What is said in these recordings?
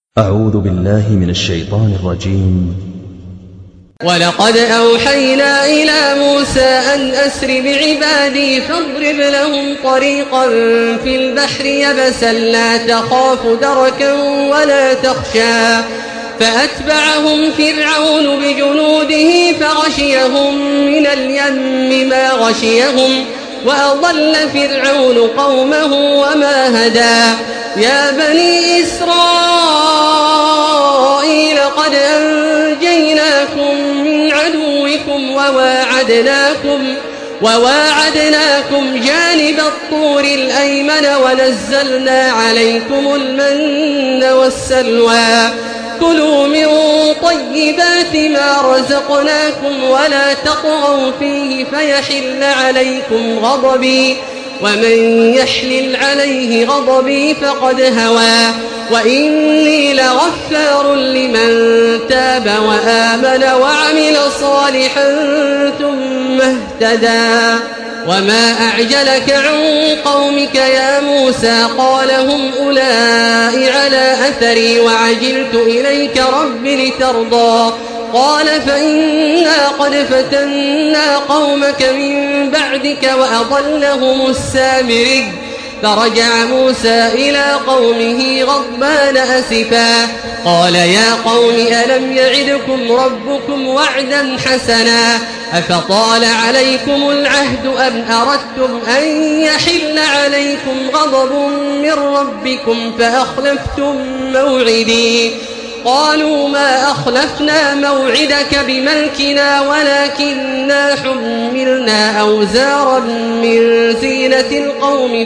أعوذ بالله من الشيطان الرجيم. ولقد أوحينا إلى موسى أن أسر بعبادي فاضرب لهم طريقا في البحر يبسا لا تخاف دركا ولا تخشى فأتبعهم فرعون بجنوده فغشيهم من اليم ما غشيهم وأضل فرعون قومه وما هدى. يا بني إسرائيل قد أنجيناكم من عدوكم وواعدناكم جانب الطور الأيمن ونزلنا عليكم المن والسلوى. كلوا من طيبات ما رزقناكم ولا تطغوا فيه فيحل عليكم غضبي ومن يحلل عليه غضبي فقد هوى. وإني لغفار لمن تاب وآمن وعمل صالحا ثم اهتدى. وما أعجلك عن قومك يا موسى قال هم أولئك على أثري وعجلت إليك رب لترضى. قال فإنا قد فتنا قومك من بعدك وأضلهم السامري. فرجع موسى إلى قومه غضبان أسفا قال يا قوم ألم يعدكم ربكم وعدا حسنا أفطال عليكم العهد أم أردتم أن يحل عليكم غضب من ربكم فأخلفتم موعدي. قالوا ما أخلفنا موعدك بملكنا ولكننا حملنا أوزارا من زينة القوم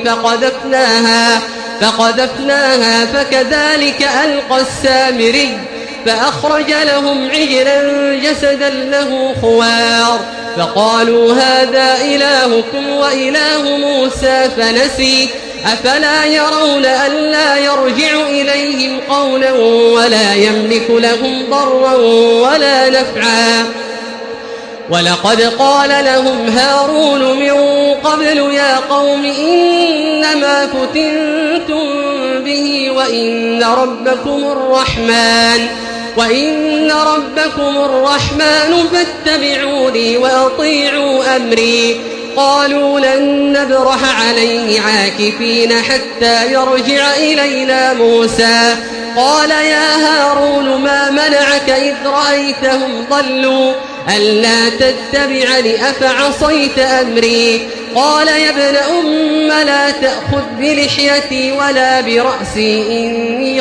فقذفناها فكذلك ألقى السامري. فأخرج لهم عجلا جسدا له خوار فقالوا هذا إلهكم وإله موسى فنسي. أفلا يرون ألا يرجع إليهم قولا ولا يملك لهم ضرا ولا نفعا. ولقد قال لهم هارون من قبل يا قوم إنما فتنتم به وإن ربكم الرحمن فاتبعوني وأطيعوا أمري. قالوا لن نبرح عليه عاكفين حتى يرجع إلينا موسى. قال يا هارون ما منعك إذ رأيتهم ضلوا ألا تتبعني أفعصيت أمري. قال يا ابن أم لا تأخذ بلحيتي ولا برأسي إني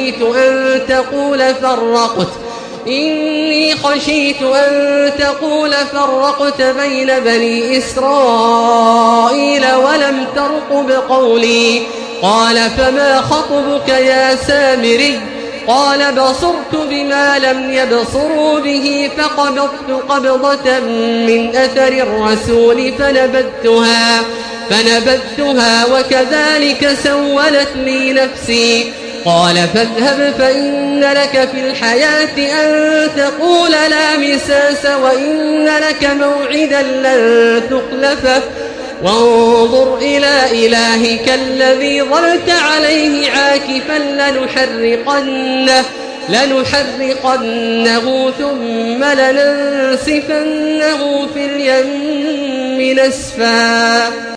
خشيت أن تقول فرقت بين بني إسرائيل ولم ترقب قولي. قال فما خطبك يا سامري. قال بصرت بما لم يبصروا به فقبضت قبضة من أثر الرسول فنبذتها وكذلك سولت لي نفسي. قال فاذهب فإن لك في الحياة أن تقول لا مساس وإن لك موعدا لن تخلفه وانظر إلى إلهك الذي ظلت عليه عاكفا لنحرقنه ثم لننسفنه في اليم نسفا.